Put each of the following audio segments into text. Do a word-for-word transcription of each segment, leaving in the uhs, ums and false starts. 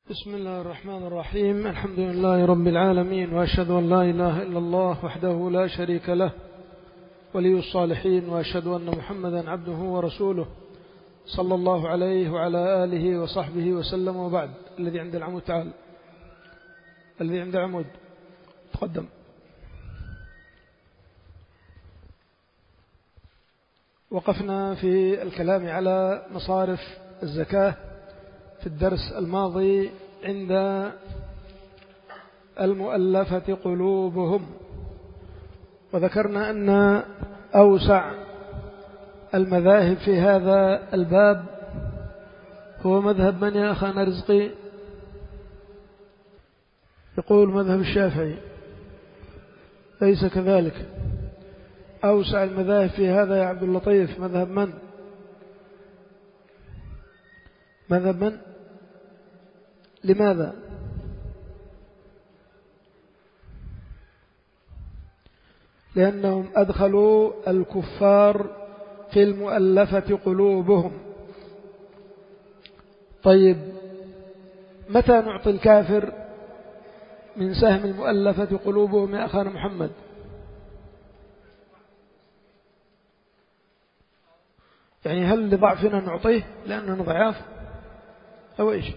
بسم الله الرحمن الرحيم. الحمد لله رب العالمين، وأشهد أن لا إله إلا الله وحده لا شريك له ولي الصالحين، وأشهد أن محمدا عبده ورسوله صلى الله عليه وعلى آله وصحبه وسلم. وبعد، الذي عند العمود تعال، الذي عند العمود تقدم. وقفنا في الكلام على مصارف الزكاة في الدرس الماضي عند المؤلفة قلوبهم، وذكرنا أن أوسع المذاهب في هذا الباب هو مذهب من يا أخانا رزقي؟ يقول مذهب الشافعي، ليس كذلك. أوسع المذاهب في هذا يا عبد اللطيف مذهب من؟ مذهب من؟ لماذا؟ لأنهم أدخلوا الكفار في المؤلفة قلوبهم. طيب، متى نعطي الكافر من سهم المؤلفة قلوبهم يا أخانا محمد؟ يعني هل لضعفنا نعطيه لأننا ضعاف أو إيش؟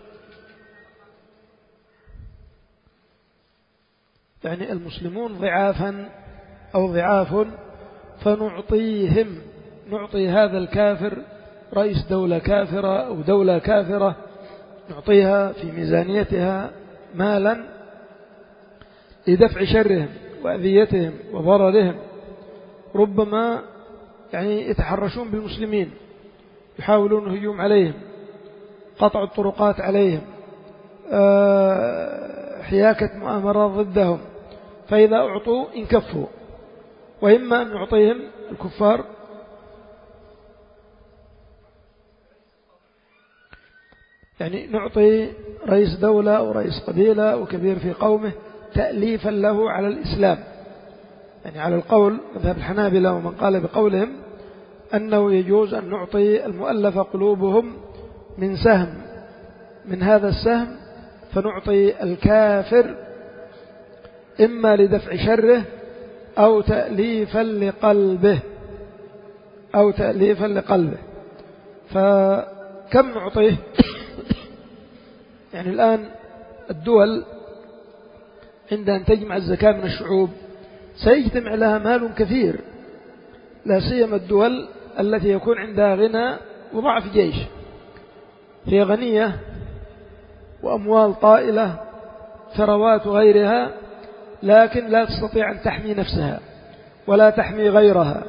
يعني المسلمون ضعافا أو ضعاف، فنعطيهم، نعطي هذا الكافر رئيس دولة كافرة أو دولة كافرة، نعطيها في ميزانيتها مالا لدفع شرهم وأذيتهم وضررهم. ربما يعني يتحرشون بالمسلمين، يحاولون الهجوم عليهم، قطع الطرقات عليهم، حياكة مؤامرات ضدهم، فإذا أعطوا انكفوا. وإما أن نعطيهم الكفار يعني نعطي رئيس دولة أو رئيس قبيلة أو كبير في قومه تأليفا له على الإسلام، يعني على القول مذهب الحنابلة ومن قال بقولهم أنه يجوز أن نعطي المؤلف قلوبهم من سهم، من هذا السهم فنعطي الكافر إما لدفع شره أو تأليفا لقلبه أو تأليفا لقلبه. فكم نعطيه؟ يعني الآن الدول عند أن تجمع الزكاة من الشعوب سيجتمع لها مال كثير، لا سيما الدول التي يكون عندها غنى وضعف جيش، هي غنية وأموال طائلة ثروات وغيرها، لكن لا تستطيع أن تحمي نفسها ولا تحمي غيرها،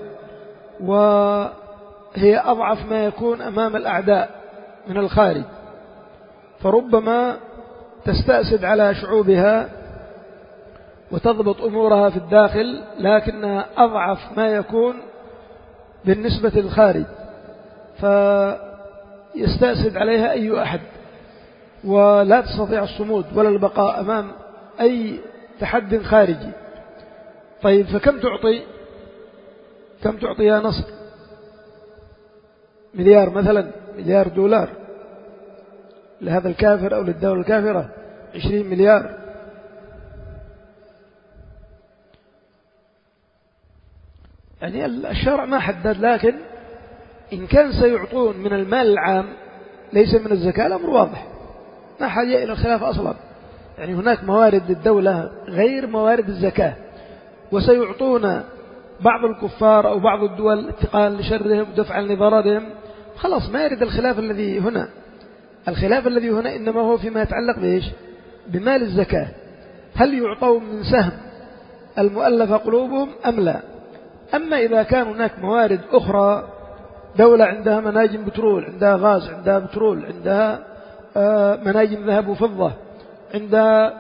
وهي أضعف ما يكون أمام الأعداء من الخارج، فربما تستأسد على شعوبها وتضبط أمورها في الداخل، لكنها أضعف ما يكون بالنسبة للخارج، فيستأسد عليها أي أحد ولا تستطيع الصمود ولا البقاء أمام أي تحد خارجي. طيب، فكم تعطي؟ كم تعطي يا نصر؟ مليار مثلا، مليار دولار لهذا الكافر أو للدولة الكافرة، عشرين مليار. يعني الشرع ما حدد، لكن إن كان سيعطون من المال العام ليس من الزكاة الأمر واضح، ما حاجة إلى الخلاف أصلا. يعني هناك موارد للدولة غير موارد الزكاة، وسيعطون بعض الكفار أو بعض الدول اتقاء لشرهم ودفعا لضررهم، خلاص ما يرد الخلاف الذي هنا. الخلاف الذي هنا إنما هو فيما يتعلق بإيش؟ بمال الزكاة، هل يعطون من سهم المؤلف قلوبهم أم لا؟ أما إذا كان هناك موارد أخرى، دولة عندها مناجم بترول، عندها غاز، عندها بترول، عندها مناجم ذهب وفضة، عندها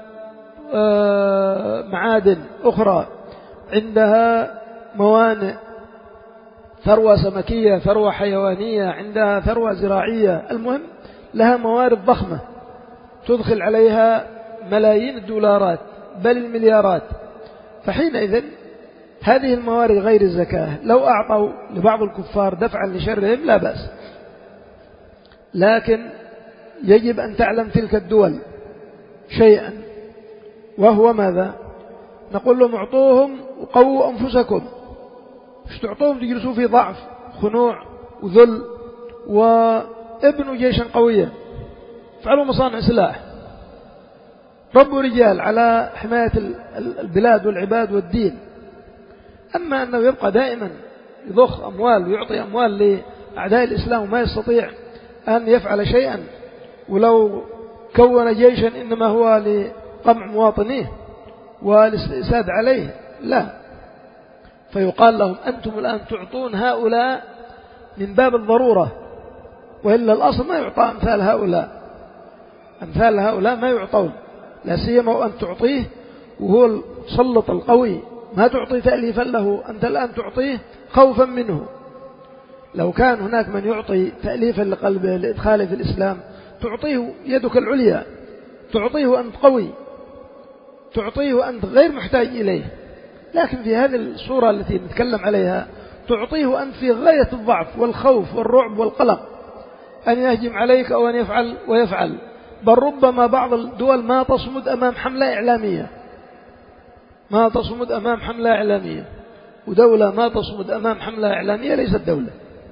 معادن أخرى، عندها موانئ، ثروة سمكية، ثروة حيوانية، عندها ثروة زراعية، المهم لها موارد ضخمة تدخل عليها ملايين الدولارات بل المليارات، فحينئذ هذه الموارد غير الزكاة لو أعطوا لبعض الكفار دفعا لشرهم لا بأس، لكن يجب أن تعلم تلك الدول شيئا، وهو ماذا؟ نقول لهم اعطوهم وقووا أنفسكم. مش تعطوهم تجلسوا في ضعف خنوع وذل، وابنوا جيشا قويا، فعلوا مصانع سلاح، ربوا رجال على حماية البلاد والعباد والدين. أما أنه يبقى دائما يضخ أموال ويعطي أموال لأعداء الإسلام وما يستطيع أن يفعل شيئا، ولو كون جيشا إنما هو لقمع مواطنيه والاستئساد عليه، لا. فيقال لهم أنتم الآن تعطون هؤلاء من باب الضرورة، وإلا الأصل ما يعطى أمثال هؤلاء، أمثال هؤلاء ما يعطون، لا سيما وأن تعطيه وهو المسلط القوي، ما تعطي تأليفا له، أنت الآن تعطيه خوفا منه. لو كان هناك من يعطي تأليفا لقلبه لإدخاله في الإسلام تعطيه يدك العليا، تعطيه أنت قوي، تعطيه أنت غير محتاج إليه. لكن في هذه الصورة التي نتكلم عليها تعطيه أنت في غاية الضعف والخوف والرعب والقلق، أن يهجم عليك أو أن يفعل ويفعل. بل ربما بعض الدول ما تصمد أمام حملة إعلامية، ما تصمد أمام حملة إعلامية، ودولة ما تصمد أمام حملة إعلامية ليست دولة،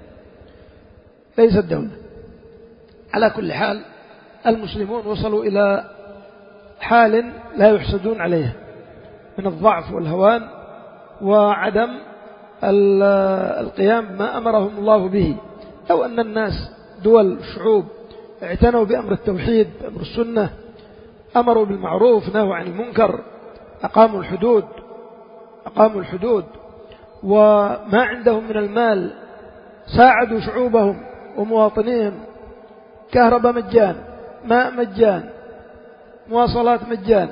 ليست دولة. على كل حال المسلمون وصلوا إلى حال لا يحسدون عليه من الضعف والهوان وعدم القيام بما أمرهم الله به. لو أن الناس دول شعوب اعتنوا بأمر التوحيد، بأمر السنة، أمروا بالمعروف نهوا عن المنكر، أقاموا الحدود أقاموا الحدود وما عندهم من المال ساعدوا شعوبهم ومواطنيهم، كهرباء مجان، ماء مجان، مواصلات مجان،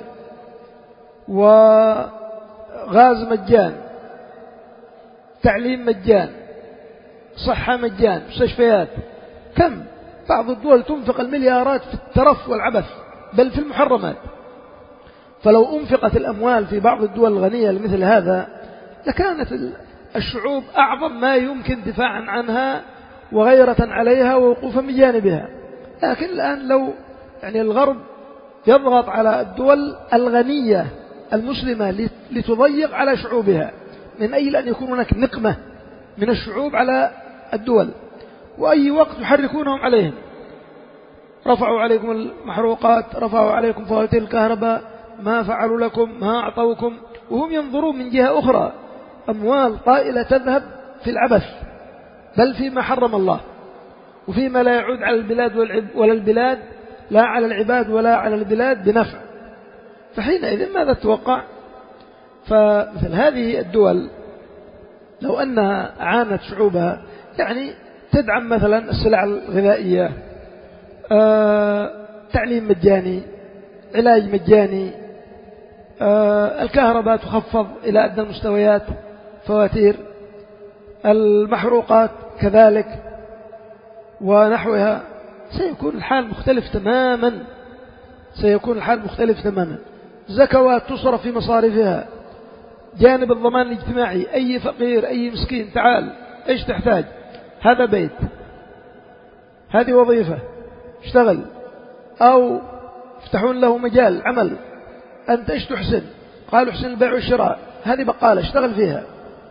وغاز مجان، تعليم مجان، صحة مجان، مستشفيات. كم بعض الدول تنفق المليارات في الترف والعبث، بل في المحرمات. فلو أنفقت الأموال في بعض الدول الغنية لمثل هذا لكانت الشعوب أعظم ما يمكن دفاعا عنها وغيرة عليها ووقوفا بجانبها. لكن الآن لو يعني الغرب يضغط على الدول الغنية المسلمة لتضيق على شعوبها، من أجل أن يكون هناك نقمة من الشعوب على الدول، وأي وقت يحركونهم عليهم، رفعوا عليكم المحروقات، رفعوا عليكم فواتير الكهرباء، ما فعلوا لكم، ما أعطوكم، وهم ينظرون من جهة أخرى أموال طائلة تذهب في العبث، بل فيما حرم الله، وفيما لا يعود على البلاد ولا البلاد لا على العباد ولا على البلاد بنفع. فحينئذ ماذا تتوقع؟ فمثل هذه الدول لو أنها أعانت شعوبها، يعني تدعم مثلا السلع الغذائية، آه، تعليم مجاني، علاج مجاني، آه، الكهرباء تخفض إلى أدنى المستويات، فواتير المحروقات كذلك ونحوها، سيكون الحال مختلف تماما، سيكون الحال مختلف تماما. زكوات تصرف في مصارفها، جانب الضمان الاجتماعي، أي فقير أي مسكين تعال إيش تحتاج، هذا بيت، هذه وظيفة اشتغل، أو يفتحون له مجال عمل، أنت إيش تحسن، قالوا احسن البيع والشراء، هذه بقالة اشتغل فيها.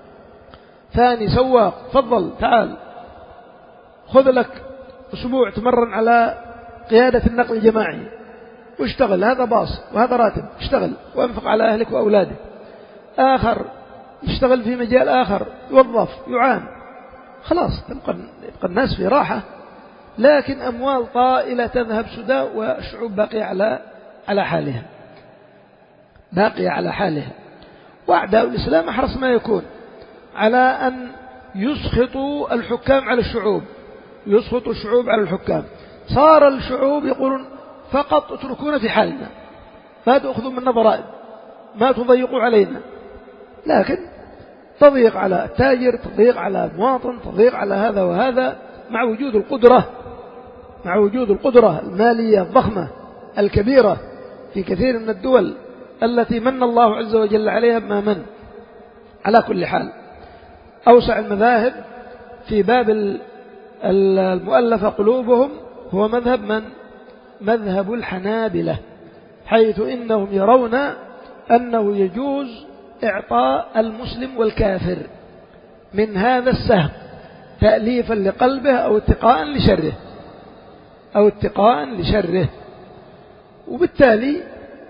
ثاني سواق، فضل تعال خذ لك أسبوع تمرن على قيادة النقل الجماعي واشتغل، هذا باص وهذا راتب، اشتغل وانفق على أهلك وأولادك. آخر يشتغل في مجال آخر، يوظف يعان، خلاص تبقى الناس في راحة. لكن أموال طائلة تذهب سدى والشعوب باقية على على حالها، باقية على حالها. وأعداء الإسلام أحرص ما يكون على أن يسخطوا الحكام على الشعوب، يسخطوا الشعوب على الحكام. صار الشعوب يقولون فقط اتركونا في حالنا، ما تأخذوا منا ضرائب، ما تضيقوا علينا. لكن تضيق على التاجر، تضيق على المواطن، تضيق على هذا وهذا، مع وجود القدرة مع وجود القدرة المالية الضخمة الكبيرة في كثير من الدول التي من الله عز وجل عليها بما من. على كل حال أوسع المذاهب في باب المؤلفة قلوبهم هو مذهب من؟ مذهب الحنابلة. حيث إنهم يرون أنه يجوز إعطاء المسلم والكافر من هذا السهم تأليفا لقلبه أو اتقاء لشره أو اتقاء لشره. وبالتالي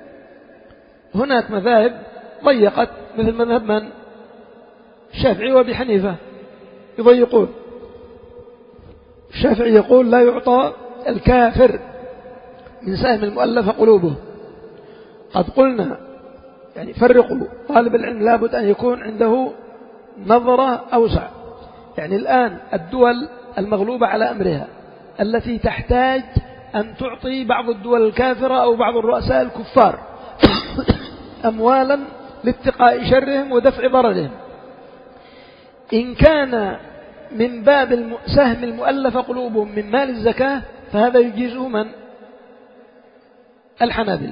هناك مذاهب ضيقت مثل مذهب من؟ الشافعي وأبي حنيفة يضيقون. الشافعي يقول لا يعطى الكافر من سهم المؤلف قلوبه. قد قلنا يعني فرقوا، طالب العلم لابد أن يكون عنده نظرة أوسع. يعني الآن الدول المغلوبة على أمرها التي تحتاج أن تعطي بعض الدول الكافرة أو بعض الرؤساء الكفار أموالا لاتقاء شرهم ودفع ضررهم، إن كان من باب سهم المؤلف قلوبهم من مال الزكاة فهذا يجيزه من؟ الحنابلة.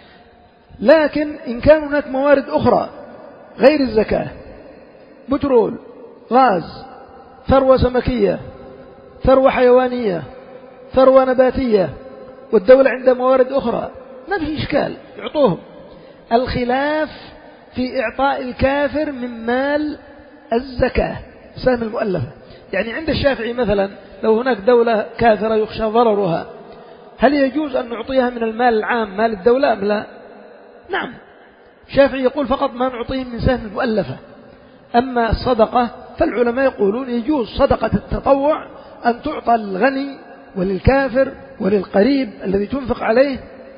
لكن إن كان هناك موارد أخرى غير الزكاة، بترول، غاز، ثروة سمكية، ثروة حيوانية، ثروة نباتية، والدولة عندها موارد أخرى، ما في إشكال يعطوهم. الخلاف في إعطاء الكافر من مال الزكاة سهم المؤلفة. يعني عند الشافعي مثلا لو هناك دولة كافرة يخشى ضررها، هل يجوز أن نعطيها من المال العام مال الدولة أم لا؟ نعم. الشافعي يقول فقط ما نعطيهم من سهم المؤلفة. أما الصدقة فالعلماء يقولون يجوز صدقة التطوع أن تعطى للغني وللكافر وللقريب الذي تنفق عليه.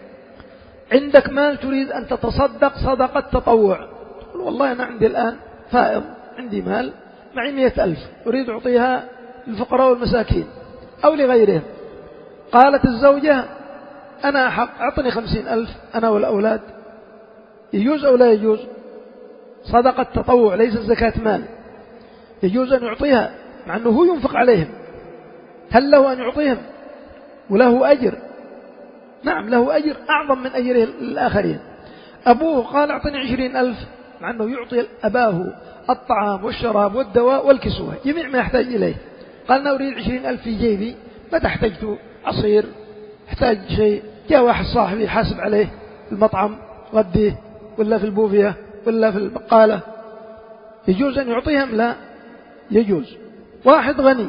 عندك مال تريد أن تتصدق صدقة تطوع، تقول والله أنا عندي الآن فائض، عندي مال معي مئة ألف أريد أعطيها للفقراء والمساكين أو لغيرهم. قالت الزوجة أنا أحق أعطني خمسين ألف أنا والأولاد، يجوز أو لا يجوز؟ صدقة تطوع ليس زكاة مال، يجوز أن يعطيها مع أنه هو ينفق عليهم. هل له أن يعطيهم وله أجر؟ نعم له أجر أعظم من أجره الآخرين. أبوه قال أعطني عشرين ألف مع أنه يعطي أباه الطعام والشراب والدواء والكسوة جميع ما يحتاج إليه، قال أنا أريد عشرين ألف في جيبي، متى احتجت عصير، احتاج شيء، جاء واحد صاحبي يحاسب عليه في المطعم غديه ولا في البوفية ولا في البقالة، يجوز أن يعطيهم؟ لا يجوز. واحد غني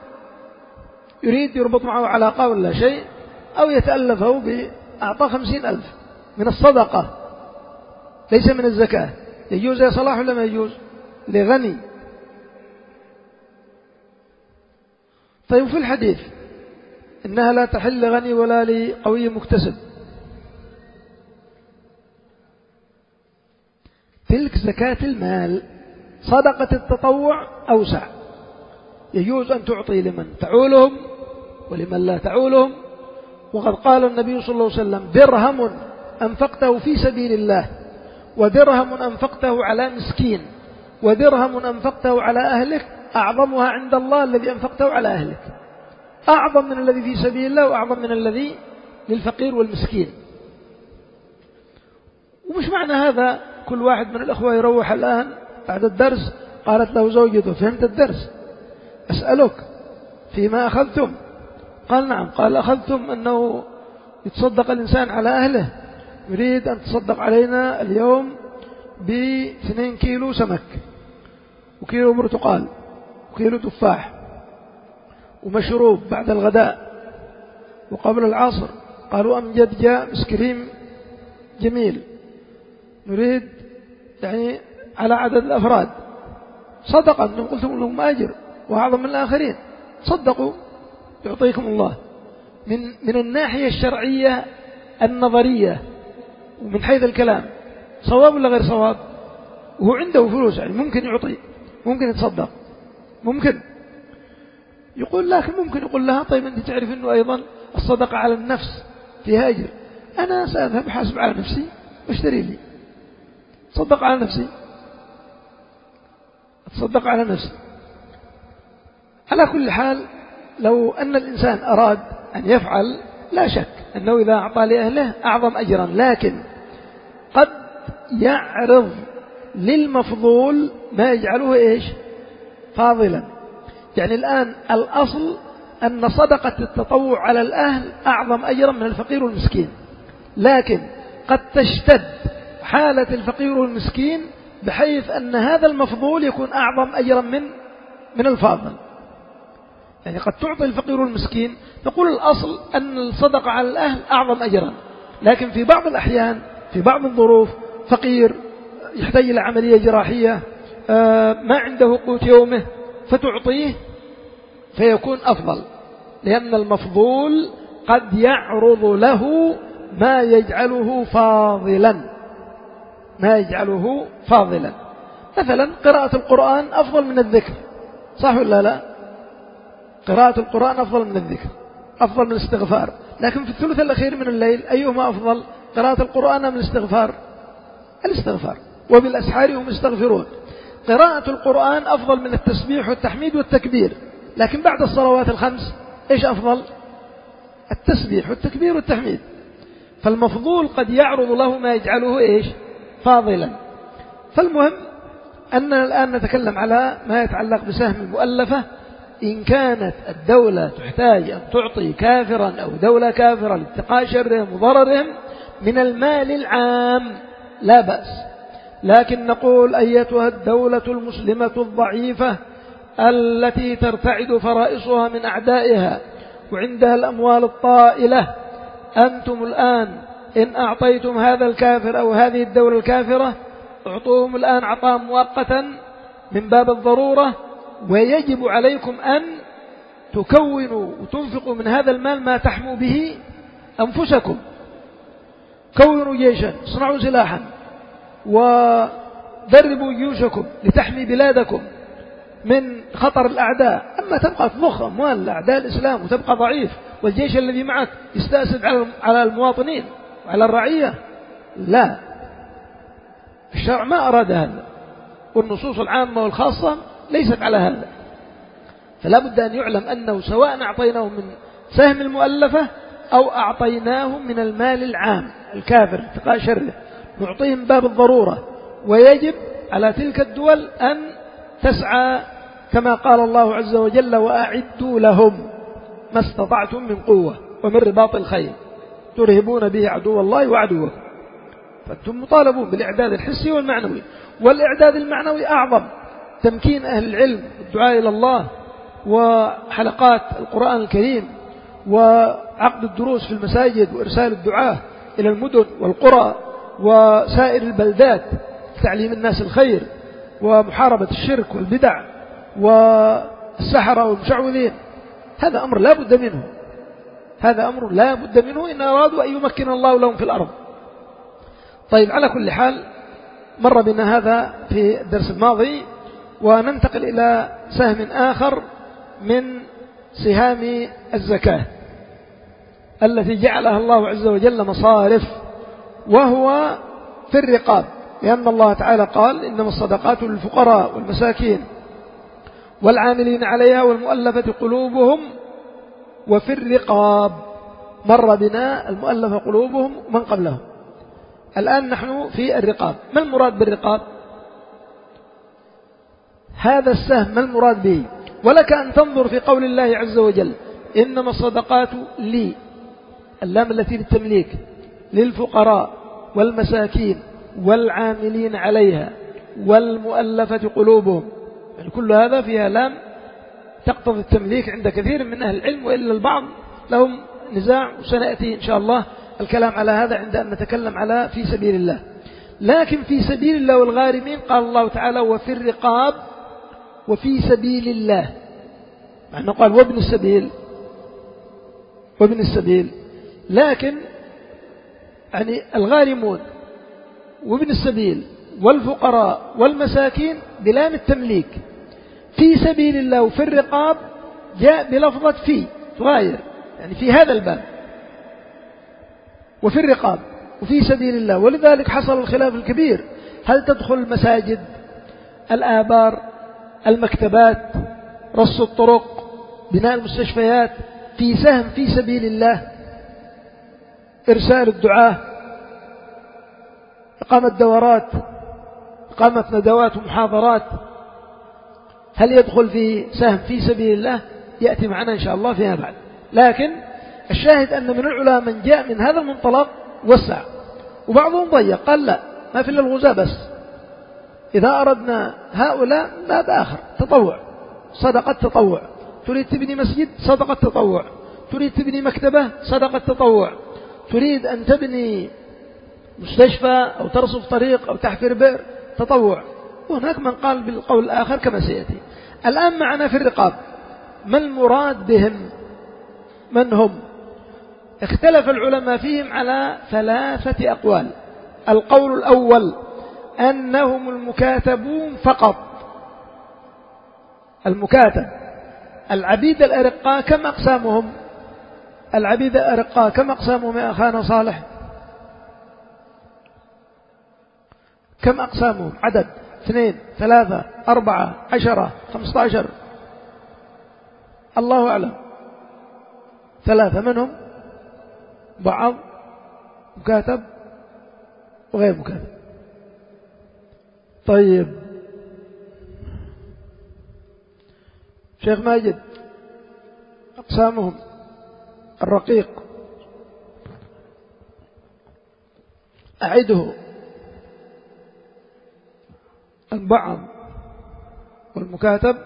يريد يربط معه علاقة ولا شيء أو يتألفه بأعطى خمسين ألف من الصدقة ليس من الزكاة، يجوز يا صلاح ولا ما يجوز؟ لغني. طيب في الحديث إنها لا تحل لغني ولا لقوي مكتسب، تلك زكاة المال. صدقة التطوع أوسع، يجوز أن تعطي لمن تعولهم ولمن لا تعولهم. وقد قال النبي صلى الله عليه وسلم درهم أنفقته في سبيل الله ودرهم أنفقته على مسكين ودرهم أنفقته على أهلك أعظمها عند الله الذي أنفقته على أهلك، أعظم من الذي في سبيل الله وأعظم من الذي للفقير والمسكين. ومش معنى هذا كل واحد من الأخوة يروح الآن بعد الدرس قالت له زوجته فهمت الدرس أسألك فيما أخذتم؟ قال نعم. قال أخذتم أنه يتصدق الإنسان على أهله، يريد أن تصدق علينا اليوم باثنين كيلو سمك وكيلو برتقال وكيلو تفاح ومشروب بعد الغداء وقبل العصر. قالوا أمجد جاء بسكريم جميل، نريد يعني على عدد الأفراد صدقا. قلتم لهم أجر وأعظم من الآخرين، صدقوا يعطيكم الله. من من الناحية الشرعية النظرية ومن حيث الكلام صواب ولا غير صواب؟ وهو عنده فلوس يعني ممكن يعطي، ممكن يتصدق، ممكن يقول. لكن ممكن يقول لها طيب أنت تعرف أنه أيضا الصدقة على النفس فيها أجر، أنا سأذهب حاسب على نفسي واشتري لي، صدق على نفسي، تصدق على نفسي. على كل حال لو أن الإنسان أراد أن يفعل لا شك أنه إذا أعطى لأهله أعظم أجرا، لكن قد يعرض للمفضول ما يجعله إيش؟ فاضلا. يعني الآن الأصل أن صدقة التطوع على الأهل أعظم أجرا من الفقير والمسكين، لكن قد تشتد حالة الفقير والمسكين بحيث أن هذا المفضول يكون أعظم أجرا من من الفاضل. يعني قد تعطي الفقير والمسكين، نقول الأصل أن الصدقة على الأهل أعظم أجرا، لكن في بعض الأحيان في بعض الظروف فقير يحتاج إلى عملية جراحية، ما عنده قوت يومه، فتعطيه فيكون أفضل، لأن المفضول قد يعرض له ما يجعله فاضلا ما يجعله فاضلا مثلا قراءة القرآن أفضل من الذكر، صح ولا لا؟ قراءة القرآن أفضل من الذكر، أفضل من الاستغفار، لكن في الثلث الأخير من الليل أيهما أفضل؟ قراءة القرآن أم الاستغفار؟ الاستغفار. وبالأسحار هم يستغفرون. قراءة القرآن أفضل من التسبيح والتحميد والتكبير، لكن بعد الصلوات الخمس إيش أفضل؟ التسبيح والتكبير والتحميد. فالمفضول قد يعرض له ما يجعله إيش؟ فاضلا. فالمهم أننا الآن نتكلم على ما يتعلق بسهم المؤلفة. إن كانت الدولة تحتاج أن تعطي كافرا أو دولة كافرة لاتقاء شرهم وضررهم من المال العام لا بأس، لكن نقول أيتها الدولة المسلمة الضعيفة التي ترتعد فرائصها من أعدائها وعندها الأموال الطائلة، أنتم الآن إن أعطيتم هذا الكافر أو هذه الدولة الكافرة اعطوهم الآن عطاء مؤقتا من باب الضرورة، ويجب عليكم أن تكونوا وتنفقوا من هذا المال ما تحموا به أنفسكم. كونوا جيشا، اصنعوا سلاحا، ودربوا جيوشكم لتحمي بلادكم من خطر الأعداء. أما تبقى تضخ أموال أعداء الإسلام وتبقى ضعيف والجيش الذي معك يستأسد على المواطنين وعلى الرعية، لا، الشرع ما أراد هذا، والنصوص العامة والخاصة ليست على هذا. فلا بد أن يعلم أنه سواء أعطيناهم من سهم المؤلفة أو أعطيناهم من المال العام الكافر اتقاء شره نعطيهم باب الضرورة، ويجب على تلك الدول أن تسعى كما قال الله عز وجل وأعدوا لهم ما استطعتم من قوة ومن رباط الخيل ترهبون به عدو الله وعدوكم. فأنتم مطالبون بالإعداد الحسي والمعنوي، والإعداد المعنوي أعظم، تمكين أهل العلم والدعاء إلى الله وحلقات القرآن الكريم وعقد الدروس في المساجد وإرسال الدعاة إلى المدن والقرى وسائر البلدات تعليم الناس الخير ومحاربة الشرك والبدع والسحرة والمشعوذين. هذا أمر لا بد منه، هذا أمر لا بد منه إن أرادوا أن يمكن الله لهم في الأرض. طيب، على كل حال مر بنا هذا في الدرس الماضي، وننتقل إلى سهم آخر من سهام الزكاة التي جعلها الله عز وجل مصارف، وهو في الرقاب، لأن الله تعالى قال إنما الصدقات للفقراء والمساكين والعاملين عليها والمؤلفة قلوبهم وفي الرقاب. مر بنا المؤلفة قلوبهم من قبلهم، الآن نحن في الرقاب. ما المراد بالرقاب؟ هذا السهم ما المراد به؟ ولك أن تنظر في قول الله عز وجل إنما الصدقات لي، اللام التي للتمليك، للفقراء والمساكين والعاملين عليها والمؤلفة قلوبهم، يعني كل هذا فيها لام تقتضي التمليك عند كثير من أهل العلم، وإلا البعض لهم نزاع، وسنأتي إن شاء الله الكلام على هذا عند أن نتكلم على في سبيل الله. لكن في سبيل الله والغارمين قال الله تعالى وفي الرقاب وفي سبيل الله، مع أنه قال وابن السبيل وابن السبيل، لكن يعني الغارمون وابن السبيل والفقراء والمساكين بلام التمليك. في سبيل الله وفي الرقاب جاء بلفظة في تغاير، يعني في هذا الباب وفي الرقاب وفي سبيل الله. ولذلك حصل الخلاف الكبير، هل تدخل المساجد، الآبار، المكتبات، رص الطرق، بناء المستشفيات في سهم في سبيل الله، إرسال الدعاة، إقامة دورات، إقامة ندوات ومحاضرات، هل يدخل في سهم في سبيل الله؟ يأتي معنا إن شاء الله فيها بعد. لكن الشاهد أن من العلماء من جاء من هذا المنطلق وسع، وبعضهم ضيق قال لا، ما في إلا الغزاة بس، إذا أردنا هؤلاء باب آخر تطوع، صدقة تطوع، تريد تبني مسجد صدقة تطوع، تريد تبني مكتبة صدقة تطوع، تريد أن تبني مستشفى أو ترصف طريق أو تحفر بئر تطوع. وهناك من قال بالقول الآخر كما سيأتي. الآن معنا في الرقاب، ما المراد بهم؟ من هم؟ اختلف العلماء فيهم على ثلاثة أقوال. القول الأول أنهم المكاتبون فقط. المكاتب العبيد الأرقاء كم أقسامهم؟ العبيد الأرقاء كم أقسامهم يا أخانا صالح؟ كم أقسامهم؟ عدد اثنين ثلاثة أربعة عشرة خمسة عشر، الله أعلم. ثلاثة منهم بعض، مكاتب وغير مكاتب. طيب شيخ ماجد، أقسامهم الرقيق أعده. البعض والمكاتب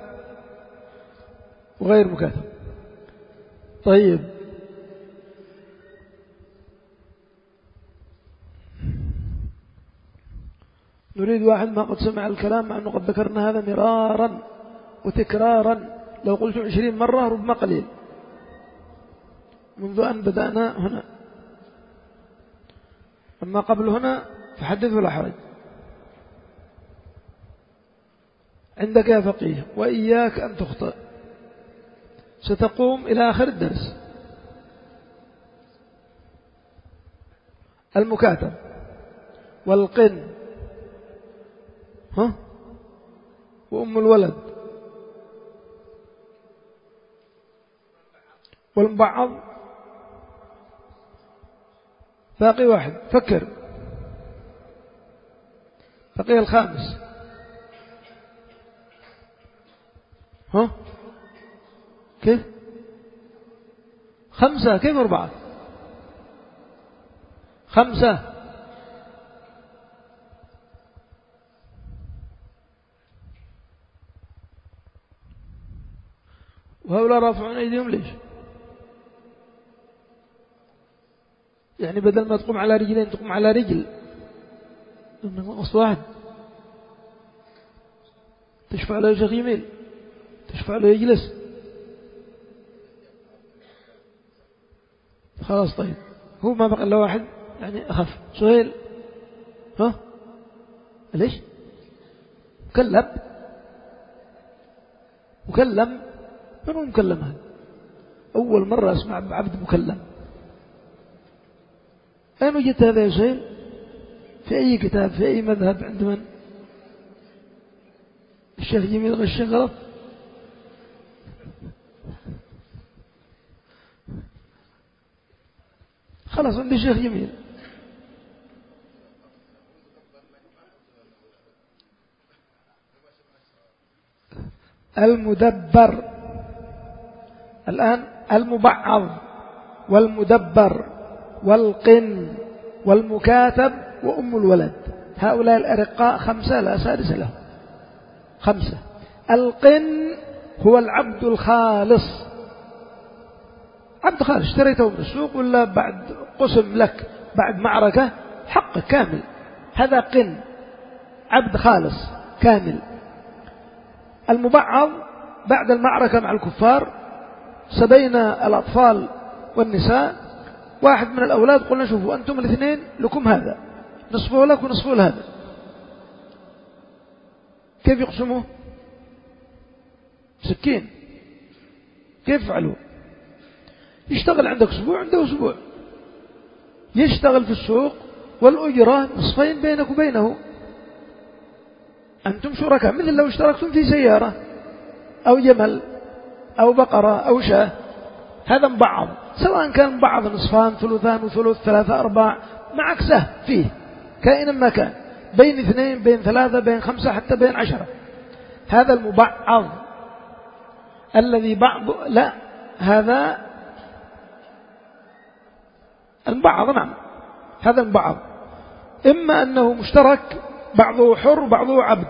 وغير مكاتب. طيب نريد واحد ما قد سمع الكلام، مع أنه قد ذكرنا هذا مرارا وتكرارا، لو قلت عشرين مرة ربما قليل منذ أن بدأنا هنا، أما قبل هنا فحدث ولا حرج. عندك يا فقيه وإياك أن تخطئ، ستقوم إلى آخر الدرس. المكاتب والقن ها وأم الولد والمبعض، باقي واحد، فكر. بقي الخامس ها كيف؟ خمسة كيف أربعة؟ خمسة. وهؤلاء رافعون أيديهم ليش؟ يعني بدل ما تقوم على رجلين تقوم على رجل، إنه أصل واحد. تشفع له شيخ يميل، تشفع له يجلس، خلاص. طيب هو ما بقى إلا واحد، يعني أخف. سهيل ها ليش؟ مكلم مكلم من هو مكلم؟ هذا أول مرة أسمع بعبد مكلم. أين وجدت هذا يا سهيل؟ في أي كتاب؟ في أي مذهب؟ عند من؟ الشيخ جميل غش غلط؟ خلاص عند الشيخ جميل. المدبر الآن، المبعض والمدبر والقن والمكاتب وأم الولد، هؤلاء الأرقاء خمسة لا سادس لهم، خمسة. القن هو العبد الخالص، عبد خالص اشتريته من السوق ولا بعد قسم لك بعد معركة حقه كامل، هذا قن، عبد خالص كامل. المبعض بعد المعركة مع الكفار سبينا الأطفال والنساء، واحد من الأولاد قلنا شوفوا أنتم الاثنين لكم هذا، نصفه لك ونصفه لهذا. كيف يقسموه؟ سكين. كيف فعلوا؟ يشتغل عندك أسبوع عنده أسبوع، يشتغل في السوق والأجرة نصفين بينك وبينه، أنتم شركاء، مثل لو اشتركتم في سيارة أو جمل أو بقرة أو شاة. هذا مبعض، سواء كان مبعض نصفان ثلثان وثلث ثلاثة أرباع، معك سهم فيه كائنا ما كان، بين اثنين بين ثلاثة بين خمسة حتى بين عشرة. هذا المبعض الذي بعض لا هذا المبعض، نعم هذا المبعض. إما أنه مشترك بعضه حر وبعضه عبد.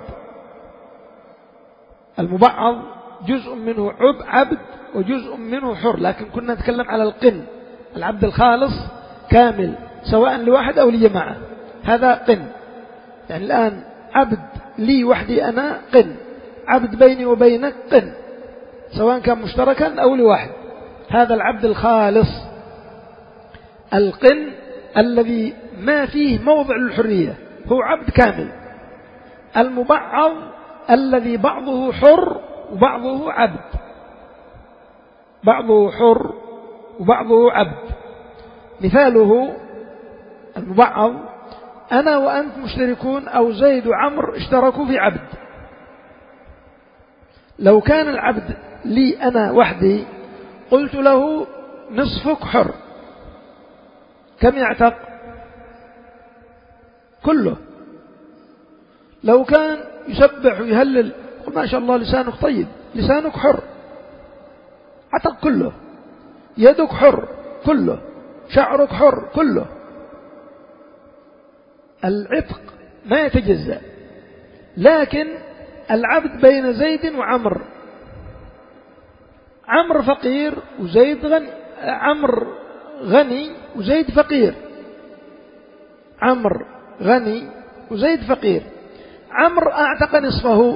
المبعض جزء منه عبد وجزء منه حر، لكن كنا نتكلم على القن، العبد الخالص كامل سواء لواحد أو لجماعة، هذا قن. يعني الآن عبد لي وحدي أنا قن، عبد بيني وبينك قن، سواء كان مشتركا أو لواحد، هذا العبد الخالص. القن الذي ما فيه موضع للحرية هو عبد كامل. المبعض الذي بعضه حر وبعضه عبد، بعضه حر وبعضه عبد. مثاله المبعض: أنا وأنت مشتركون، أو زيد وعمر اشتركوا في عبد. لو كان العبد لي أنا وحدي قلت له نصفك حر، كم يعتق؟ كله. لو كان يسبح ويهلل قل ما شاء الله لسانك طيب، لسانك حر، عتق كله. يدك حر كله، شعرك حر كله. العتق ما يتجزأ. لكن العبد بين زيد وعمر، عمر فقير وزيد غني، عمر غني وزيد فقير، عمر غني وزيد فقير. عمر أعتق نصفه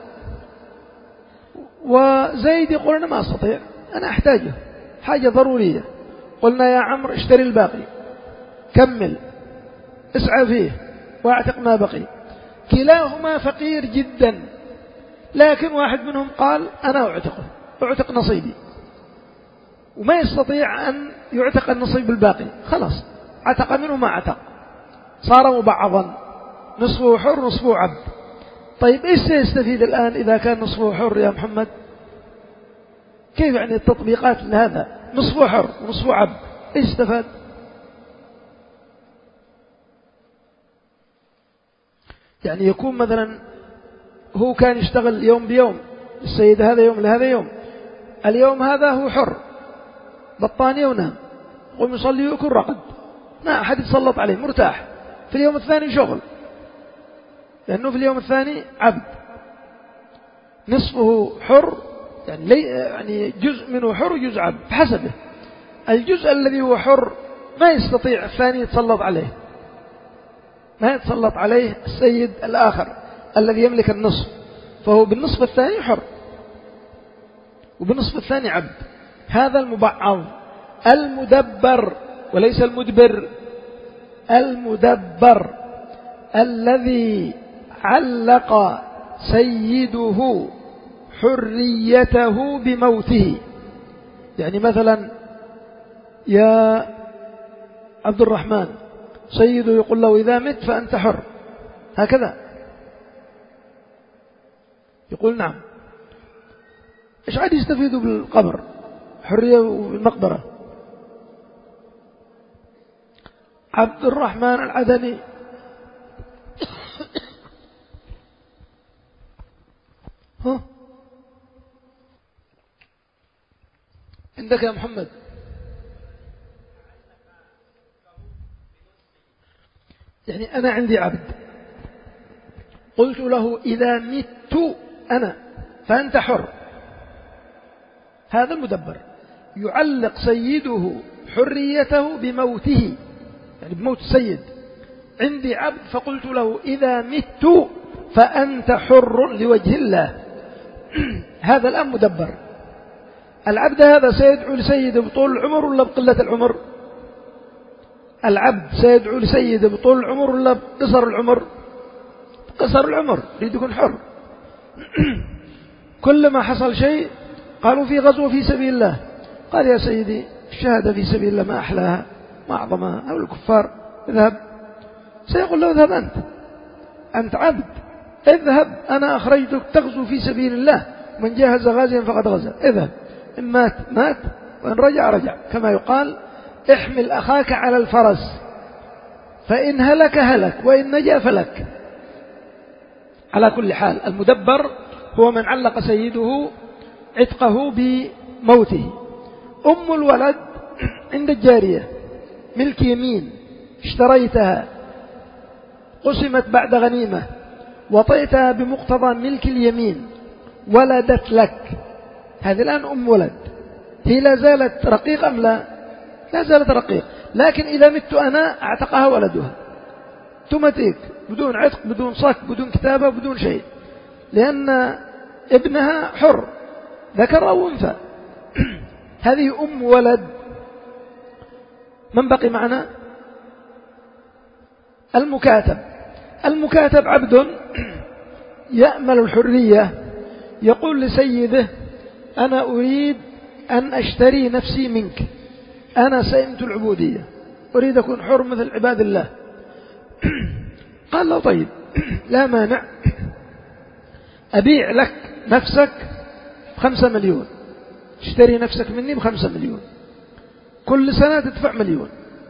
وزيد يقول أنا ما أستطيع، أنا أحتاجه، حاجة ضرورية. قلنا يا عمر اشتري الباقي، كمل، اسعى فيه واعتق ما بقي. كلاهما فقير جدا، لكن واحد منهم قال أنا أعتقه، أعتق نصيبي، وما يستطيع أن يعتق النصيب الباقي، خلاص عتق منه ما عتق، صار مبعضا، نصفه حر نصفه عبد. طيب إيش سيستفيد الآن إذا كان نصفه حر يا محمد؟ كيف يعني التطبيقات لهذا؟ نصفه حر ونصفه عبد، إيش استفاد؟ يعني يكون مثلا هو كان يشتغل يوم بيوم، السيد هذا يوم لهذا يوم، اليوم هذا هو حر بطاني ونام، قم يصلي ويكون رقد، ما أحد يتسلط عليه، مرتاح. في اليوم الثاني شغل، لأنه في اليوم الثاني عبد. نصفه حر، يعني, لي يعني جزء منه حر وجزء عبد بحسبه. الجزء الذي هو حر ما يستطيع الثاني يتسلط عليه، ما يتسلط عليه السيد الآخر الذي يملك النصف، فهو بالنصف الثاني حر وبالنصف الثاني عبد. هذا المبعض. المدبر وليس المدبر، المدبر الذي علق سيده حريته بموته. يعني مثلا يا عبد الرحمن، سيده يقول له إذا مت فأنت حر، هكذا يقول نعم. إيش عاد يستفيدوا بالقبر؟ حرية والمقبرة. عبد الرحمن العدني ها عندك يا محمد؟ يعني أنا عندي عبد، قلت له إذا مت أنا فأنت حر، هذا المدبر. يعلق سيده حريته بموته، يعني بموت السيد. عندي عبد فقلت له إذا مت فأنت حر لوجه الله. هذا الآن مدبر. العبد هذا سيدعو لسيده بطول العمر ولا بقلة العمر؟ العبد سيدعو لسيده بطول العمر ولا بقصر العمر؟ بقصر العمر، يريد يكون حر. كل ما حصل شيء قالوا في غزوة في سبيل الله، قال يا سيدي الشهادة في سبيل الله ما أحلاها ما أعظمها، أو الكفار اذهب. سيقول له اذهب أنت، أنت عبد، اذهب أنا أخرجتك تغزو في سبيل الله، من جاهز غازيا فقد غزا، اذهب، إن مات مات وإن رجع رجع. كما يقال احمل أخاك على الفرس فإن هلك هلك وإن نجا فلك. على كل حال المدبر هو من علق سيده عتقه بموته. أم الولد عند الجارية ملك يمين، اشتريتها قسمت بعد غنيمة وطئتها بمقتضى ملك اليمين ولدت لك، هذه الآن أم ولد، هي لا زالت رقيق أم لا؟ لا زالت رقيق، لكن إذا مت أنا اعتقها ولدها، تمتيك بدون عتق بدون صك بدون كتابة بدون شيء، لأن ابنها حر ذكر أو أنثى. هذه أم ولد. من بقي معنا؟ المكاتب. المكاتب عبد يأمل الحرية، يقول لسيده أنا أريد أن أشتري نفسي منك، أنا سئمت العبودية، أريد أكون حر مثل عباد الله. قال له طيب لا مانع، أبيع لك نفسك بخمسة مليون، اشتري نفسك مني بخمسة مليون، كل سنة تدفع مليون،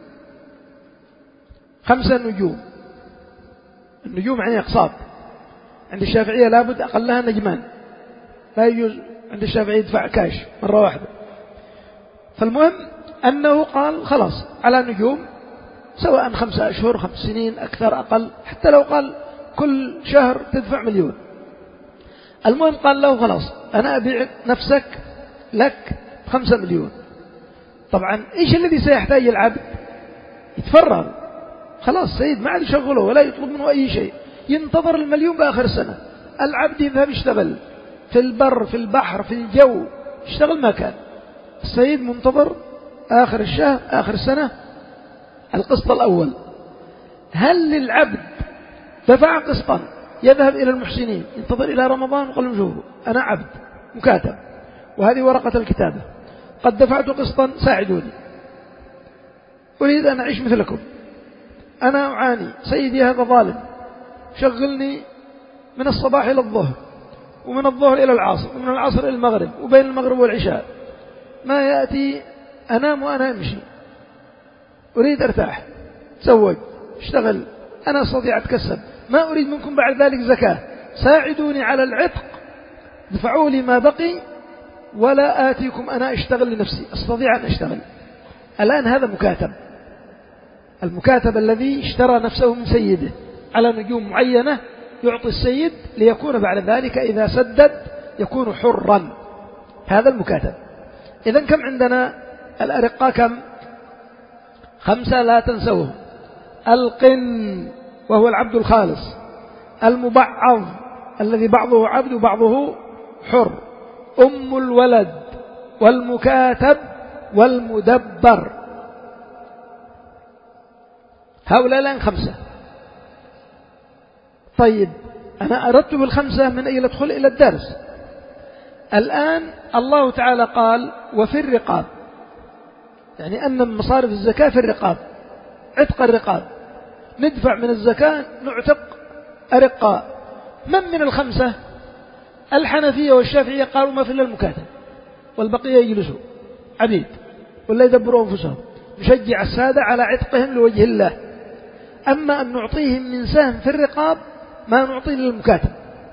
خمسة نجوم. النجوم يعني أقساط، عند الشافعية لابد أقلها نجمان، لا يجوز عند الشافعية يدفع كاش مرة واحدة. فالمهم أنه قال خلاص على نجوم، سواء خمسة أشهر خمس سنين أكثر أقل، حتى لو قال كل شهر تدفع مليون. المهم قال له خلاص أنا أبيع نفسك لك بخمسة مليون. طبعا إيش الذي سيحتاج العبد؟ يتفرغ، خلاص سيد ما عاد يشغله ولا يطلب منه أي شيء، ينتظر المليون بآخر السنة. العبد يذهب يشتغل في البر في البحر في الجو، يشتغل ما كان، السيد منتظر آخر الشهر آخر السنة القسط الأول. هل للعبد دفع قسطا يذهب إلى المحسنين ينتظر إلى رمضان وقال لهم شوفوا أنا عبد مكاتب وهذه ورقة الكتابة، قد دفعت قسطا ساعدوني، أريد أن أعيش مثلكم، أنا أعاني، سيدي هذا ظالم، شغلني من الصباح إلى الظهر ومن الظهر إلى العصر ومن العصر إلى المغرب وبين المغرب والعشاء ما يأتي أنام وأنا أمشي، أريد أرتاح، تزوج، اشتغل، أنا أستطيع أتكسب، ما أريد منكم بعد ذلك زكاة، ساعدوني على العتق، دفعوا لي ما بقي ولا آتيكم أنا أشتغل لنفسي، أستطيع أن أشتغل. الآن هذا مكاتب، المكاتب الذي اشترى نفسه من سيده على نجوم معينة، يعطي السيد ليكون بعد ذلك إذا سدد يكون حرا، هذا المكاتب. إذن كم عندنا؟ الأرقاء كم؟ خمسة لا تنسوه. القن وهو العبد الخالص، المبعض الذي بعضه عبد وبعضه حر، أم الولد والمكاتب والمدبر، هؤلاء الآن خمسة. طيب أنا أردت بالخمسة من أجل أدخل إلى الدرس. الآن الله تعالى قال وفي الرقاب، يعني أن مصارف الزكاة في الرقاب، عتق الرقاب، ندفع من الزكاة نعتق أرقاء. من من الخمسة؟ الحنفية والشافعية قالوا ما في إلا المكاتب، والبقية يجلسوا عبيد ولا يدبروا أنفسهم، نشجع السادة على عتقهم لوجه الله. أما أن نعطيهم من سهم في الرقاب ما نعطي إلا المكاتب،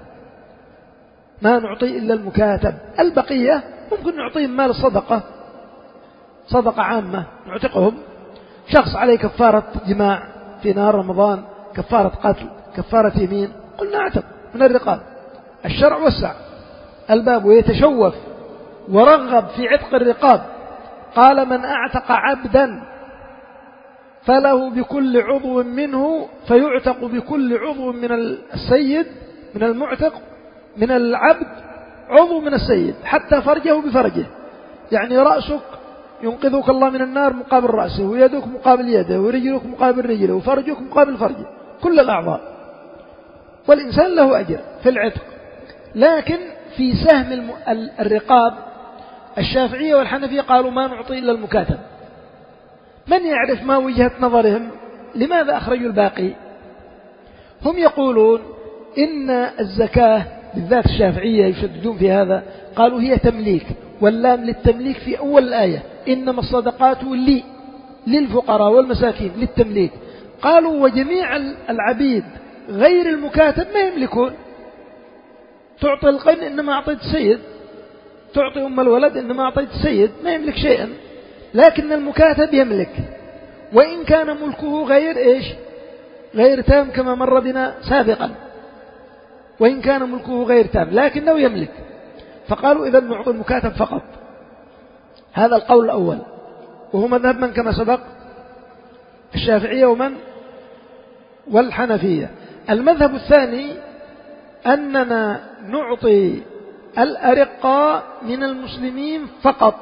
ما نعطي إلا المكاتب. البقية ممكن نعطيهم مال الصدقة، صدقة عامة نعتقهم، شخص عليه كفارة جماع في نهار رمضان، كفارة قتل، كفارة يمين، قلنا اعتق من الرقاب. الشرع وسع الباب ويتشوف ورغب في عتق الرقاب، قال من اعتق عبدا فله بكل عضو منه، فيعتق بكل عضو من السيد من المعتق من العبد عضو من السيد، حتى فرجه بفرجه، يعني رأسك ينقذك الله من النار مقابل رأسه، ويدك مقابل يده، ورجلك مقابل رجله، وفرجك مقابل فرجه، كل الأعضاء، والإنسان له أجر في العتق. لكن في سهم الرقاب الشافعية والحنفية قالوا ما نعطي إلا المكاتب. من يعرف ما وجهة نظرهم؟ لماذا أخرجوا الباقي؟ هم يقولون إن الزكاة بالذات الشافعية يشددون في هذا، قالوا هي تمليك، واللام للتمليك في أول الآية، إنما الصدقات لي للفقراء والمساكين للتمليك. قالوا وجميع العبيد غير المكاتب ما يملكون، تعطي القن إنما أعطيت السيد، تعطي أم الولد إنما أعطيت السيد، ما يملك شيئا، لكن المكاتب يملك، وإن كان ملكه غير إيش؟ غير تام كما مر بنا سابقا، وإن كان ملكه غير تام لكنه يملك، فقالوا إذا نعطي المكاتب فقط. هذا القول الأول، وهو مذهب من كما سبق؟ الشافعية ومن؟ والحنفية. المذهب الثاني أننا نعطي الأرقاء من المسلمين فقط،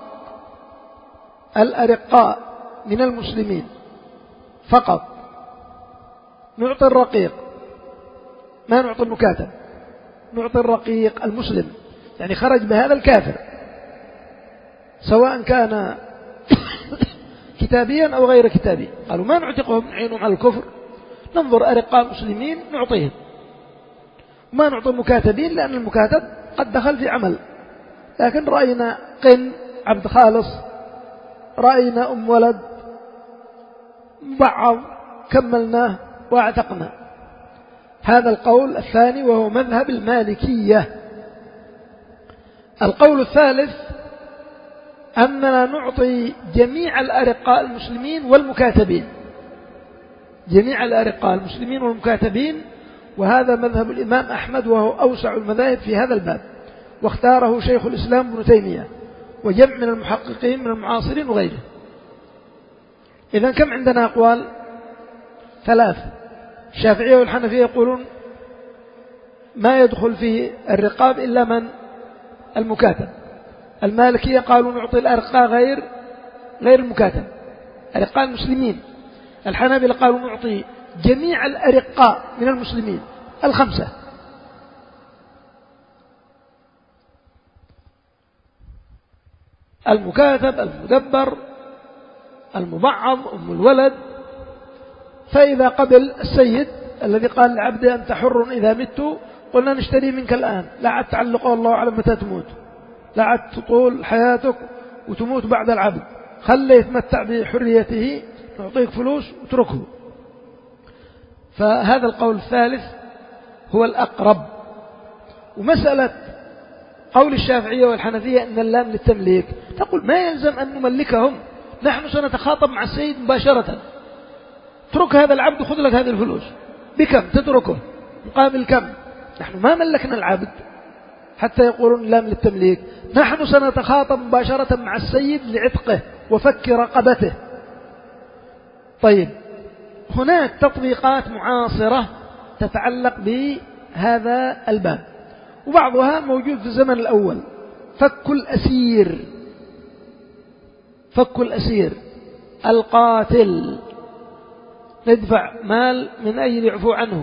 الأرقاء من المسلمين فقط، نعطي الرقيق، ما نعطي المكاتب، نعطي الرقيق المسلم، يعني خرج بهذا الكافر سواء كان كتابيا أو غير كتابي. قالوا ما نعتقهم نعينهم على الكفر، ننظر أرقاء مسلمين نعطيهم، ما نعطي المكاتبين لأن المكاتب قد دخل في عمل، لكن رأينا قن عبد خالص، رأينا أم ولد مبعض كملناه واعتقنا. هذا القول الثاني وهو مذهب المالكية. القول الثالث أننا نعطي جميع الأرقاء المسلمين والمكاتبين، جميع الأرقاء المسلمين والمكاتبين، وهذا مذهب الإمام أحمد وهو أوسع المذاهب في هذا الباب، واختاره شيخ الإسلام ابن تيمية وجمع من المحققين من المعاصرين وغيره. إذن كم عندنا أقوال؟ ثلاث. الشافعية والحنفية يقولون ما يدخل في الرقاب إلا من؟ المكاتب. المالكية قالوا نعطي الأرقاء غير غير المكاتب، أرقاء المسلمين. الحنابلة قالوا نعطي جميع الأرقاء من المسلمين الخمسة. المكاتب، المدبر، المبعض، أم الولد. فإذا قبل السيد الذي قال لعبده أنت حر إذا مت قلنا نشتري منك الآن، لا عاد تعلقه الله أعلم متى تموت، لا عاد تطول حياتك وتموت بعد العبد، خليه يتمتع بحريته، نعطيك فلوس وتركه. فهذا القول الثالث هو الأقرب. ومسألة قول الشافعية والحنفية أن اللام للتمليك، تقول ما يلزم أن نملكهم، نحن سنتخاطب مع السيد مباشرة، اترك هذا العبد خذ لك هذه الفلوس، بكم تتركه مقابل كم؟ نحن ما ملكنا العبد حتى يقولون اللام للتمليك، نحن سنتخاطب مباشرة مع السيد لعتقه وفك رقبته. طيب هناك تطبيقات معاصرة تتعلق بهذا الباب، وبعضها موجود في الزمن الأول، فك الأسير، فك الأسير القاتل ندفع مال من أجل يعفو عنه،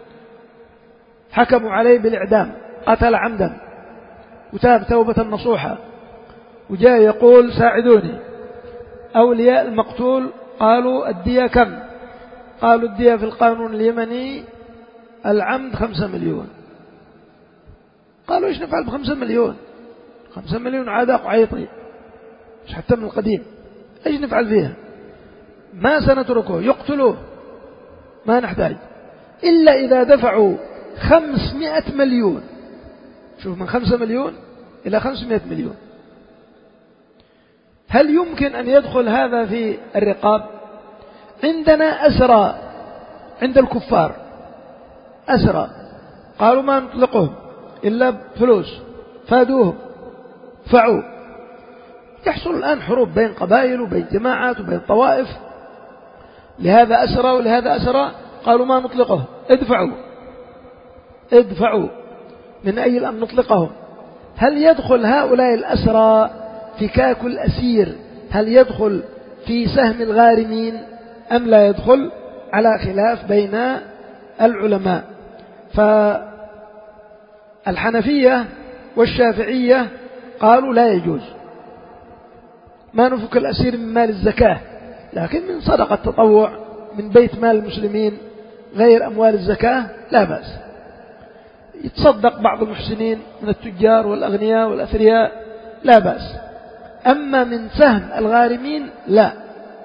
حكموا عليه بالإعدام، قتل عمدا وتاب توبة نصوحة وجاء يقول ساعدوني. أولياء المقتول قالوا الدية كم؟ قالوا الدية في القانون اليمني العمد خمسة مليون. قالوا إيش نفعل بخمسة مليون؟ خمسة مليون عادق عيطي مش حتى من القديم، إيش نفعل فيها؟ ما سنتركه، يقتلوه ما نحتاج إلا إذا دفعوا خمسمائة مليون. شوف من خمسة مليون إلى خمسمائة مليون. هل يمكن أن يدخل هذا في الرقاب؟ عندنا أسرى عند الكفار، أسرى قالوا ما نطلقهم إلا بفلوس، فادوهم فعوا. يحصل الآن حروب بين قبائل وبين جماعات وبين طوائف، لهذا أسرى ولهذا أسرى، قالوا ما نطلقه، ادفعوا ادفعوا من أجل أن نطلقهم. هل يدخل هؤلاء الأسرى فكاك الأسير، هل يدخل في سهم الغارمين أم لا يدخل؟ على خلاف بين العلماء. فالحنفية والشافعية قالوا لا يجوز، ما نفك الأسير من مال الزكاة، لكن من صدقة تطوع من بيت مال المسلمين غير أموال الزكاة لا بأس، يتصدق بعض المحسنين من التجار والأغنياء والأثرياء لا بأس، أما من سهم الغارمين لا.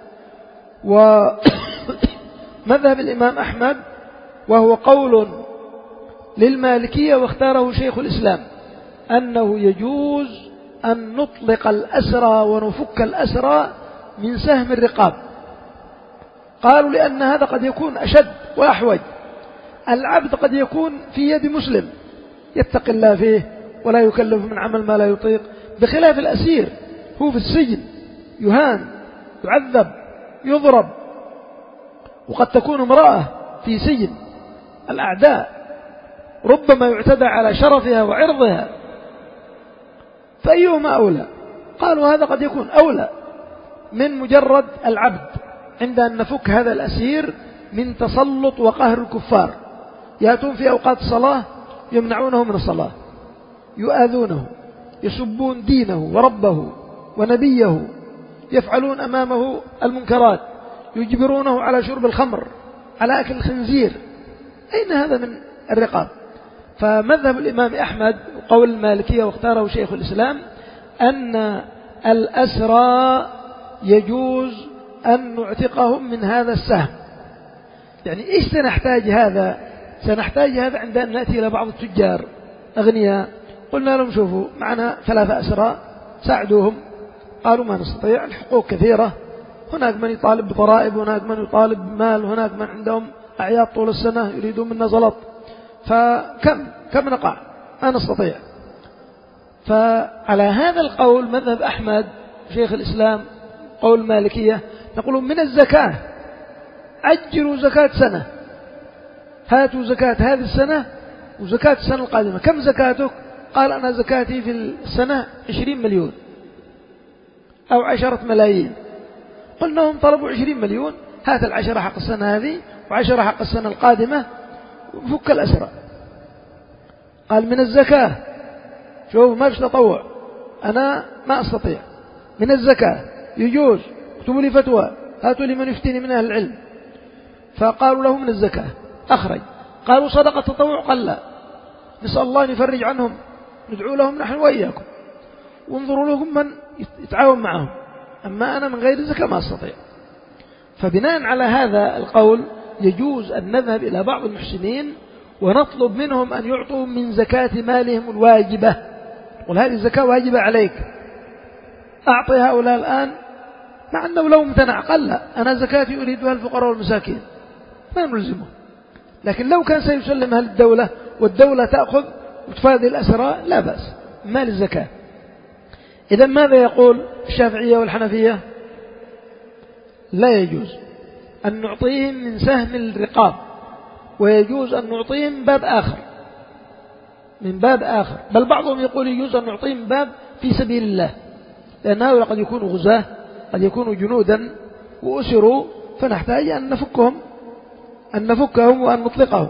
ومذهب الإمام أحمد وهو قول للمالكية واختاره شيخ الإسلام أنه يجوز أن نطلق الأسرى ونفك الأسرى من سهم الرقاب. قالوا لأن هذا قد يكون أشد وأحوج. العبد قد يكون في يد مسلم يتقي الله فيه ولا يكلف من عمل ما لا يطيق، بخلاف الأسير هو في السجن يهان يعذب يضرب، وقد تكون امرأة في سجن الأعداء ربما يعتدى على شرفها وعرضها، فأيهما أولى؟ قالوا هذا قد يكون أولى من مجرد العبد، عند أن نفك هذا الأسير من تسلط وقهر الكفار، يأتون في أوقات الصلاة يمنعونه من الصلاة، يؤذونه، يسبون دينه وربه ونبيه، يفعلون أمامه المنكرات، يجبرونه على شرب الخمر، على أكل الخنزير. أين هذا من الرقاب؟ فمذهب الإمام أحمد وقول المالكية واختاره شيخ الإسلام أن الأسرى يجوز أن نعتقهم من هذا السهم. يعني إيش سنحتاج هذا؟ سنحتاج هذا عند أن نأتي إلى بعض التجار أغنياء، قلنا لهم شوفوا معنا ثلاثة أسرى ساعدوهم، قالوا ما نستطيع، الحقوق كثيرة، هناك من يطالب بضرائب، هناك من يطالب بمال، هناك من عندهم أعياد طول السنة يريدون منا زلط، فكم كم نقع؟ ما نستطيع. فعلى هذا القول مذهب أحمد شيخ الإسلام قول المالكية نقول من الزكاة أجلوا زكاة سنة، هاتوا زكاة هذه السنة وزكاة السنة القادمة. كم زكاتك؟ قال أنا زكاتي في السنة عشرين مليون أو عشرة ملايين. قلنا هم طلبوا عشرين مليون، هات العشرة حق السنة هذه وعشرة حق السنة القادمة وفك الأسرة. قال من الزكاة، شوف ما فيش تطوع، أنا ما أستطيع، من الزكاة يجوز، اكتبوا لي فتوى، هاتوا لي من يفتيني من أهل العلم. فقالوا له من الزكاة، أخرج. قالوا صدقة التطوع، قال لا، نسأل الله أن يفرج عنهم، ندعو لهم نحن وإياكم، وانظروا لهم من يتعاون معهم، أما أنا من غير الزكاة ما أستطيع. فبناء على هذا القول يجوز أن نذهب إلى بعض المحسنين ونطلب منهم أن يعطوا من زكاة مالهم الواجبة، قل هذه الزكاة واجبة عليك، أعطي هؤلاء الآن، مع أنه لو امتنع قال لا، أنا زكاتي أريدها الفقراء والمساكين، ما نلزمه. لكن لو كان سيسلمها للدولة والدولة تأخذ وتفادي الأسرى لا بأس، مال الزكاة. إذا ماذا يقول الشافعية والحنفية؟ لا يجوز أن نعطيهم من سهم الرقاب، ويجوز أن نعطيهم من باب آخر، من باب آخر، بل بعضهم يقول يجوز أن نعطيهم من باب في سبيل الله، لأنه قد يكونوا غزاة، قد يكونوا جنودا وأسروا، فنحتاج أن نفكهم أن نفكهم وأن نطلقهم.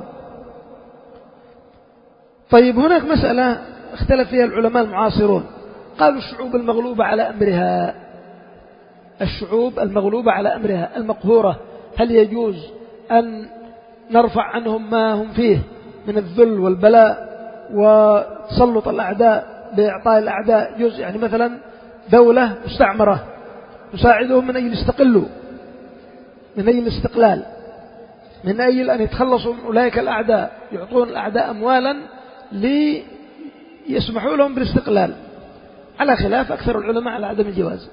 طيب هناك مسألة اختلف فيها العلماء المعاصرون، قالوا الشعوب المغلوبة على أمرها، الشعوب المغلوبة على أمرها المقهورة، هل يجوز أن نرفع عنهم ما هم فيه من الذل والبلاء وتسلط الأعداء بإعطاء الأعداء جزء؟ يعني مثلا دولة مستعمرة نساعدهم من أجل يستقلوا، من أجل الاستقلال، من أجل أن يتخلصوا من أولئك الأعداء، يعطون الأعداء أموالا ليسمحوا لهم بالاستقلال، على خلاف أكثر العلماء على عدم الجواز.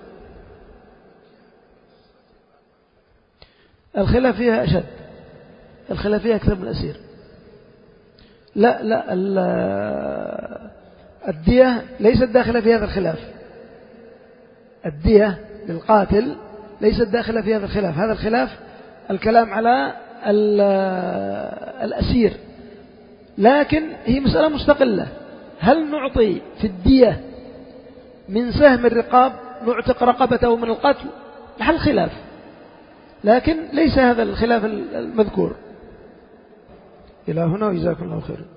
الخلاف فيها أشد، الخلاف فيها أكثر من الأسير. لا لا الدية ليست داخلة في هذا الخلاف، الدية للقاتل ليست داخلة في هذا الخلاف. هذا الخلاف الكلام على الأسير، لكن هي مسألة مستقلة. هل نعطي في الدية من سهم الرقاب، نعتق رقبته من القتل؟ محل خلاف، لكن ليس هذا الخلاف المذكور. إلى هنا وجزاكم الله خيرا.